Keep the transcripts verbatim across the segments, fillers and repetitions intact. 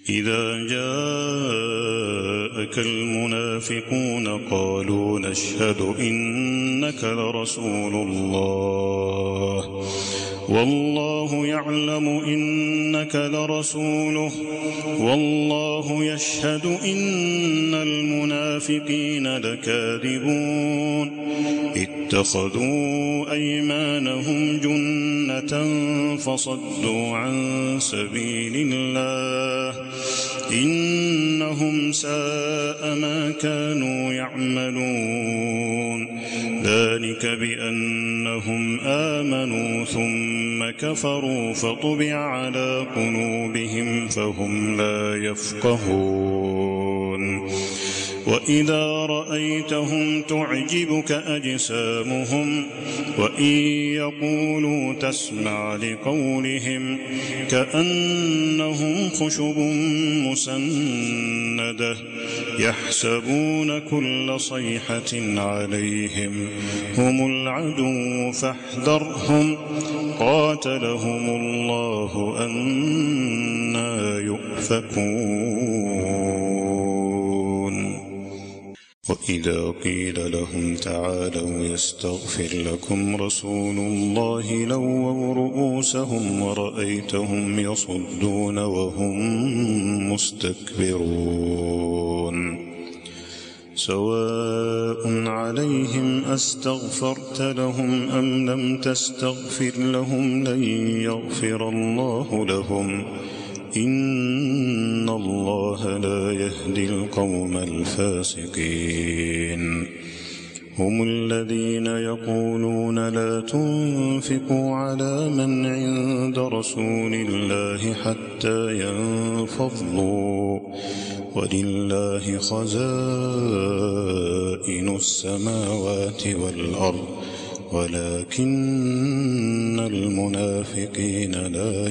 إذا جاءك المنافقون قالوا نشهد إنك لرسول الله والله يعلم إنك لرسوله والله يشهد إن المنافقين لكاذبون اتخذوا أيمانهم جنة فصدوا عن سبيل الله إنهم ساء ما كانوا يعملون ذلك بأنهم آمنوا ثم كفروا فطبع على قلوبهم فهم لا يفقهون وإذا رأيتهم تعجبك أجسامهم وإن يقولوا تسمع لقولهم كأنهم خشب مسندة يحسبون كل صيحة عليهم هم العدو فاحذرهم قاتلهم الله أنى يؤفكون وإذا قيل لهم تعالوا يستغفر لكم رسول الله لووا رؤوسهم ورأيتهم يصدون وهم مستكبرون سواء عليهم أستغفرت لهم أم لم تستغفر لهم لن يغفر الله لهم إن الله لا يهدي القوم الفاسقين هم الذين يقولون لا تنفقوا على من عند رسول الله حتى ينفضوا ولله خزائن السماوات والأرض ولكن المنافقين لا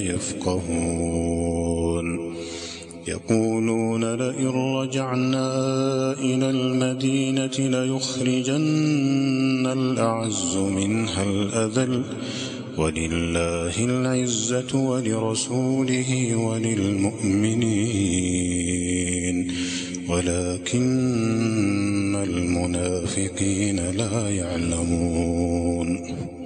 يفقهون يقولون لئن رجعنا إلى المدينة ليخرجن الأعز منها الأذل ولله العزة ولرسوله وللمؤمنين ولكن المنافقين لا يعلمون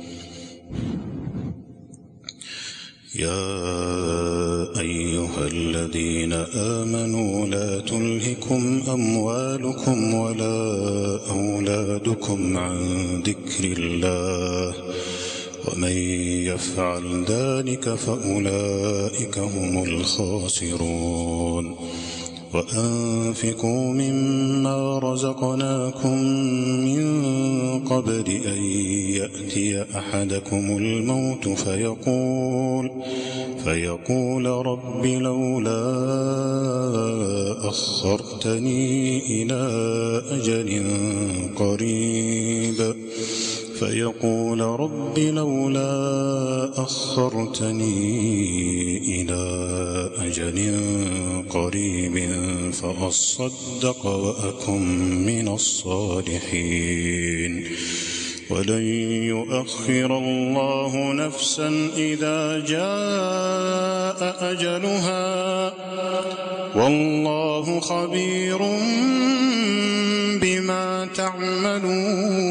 يا أيها الذين آمنوا لا تلهكم أموالكم ولا أولادكم عن ذكر الله ومن يفعل ذلك فأولئك هم الخاسرون وأنفقوا مما رزقناكم من قبل أن يأتي أحدكم الموت فيقول فيقول رب لولا أخرتني إلى أجل قريب فيقول رب لولا أخرتني إلى أجل قريب فأصدق وأكن من الصالحين ولن يؤخر الله نفسا إذا جاء أجلها والله خبير بما تعملون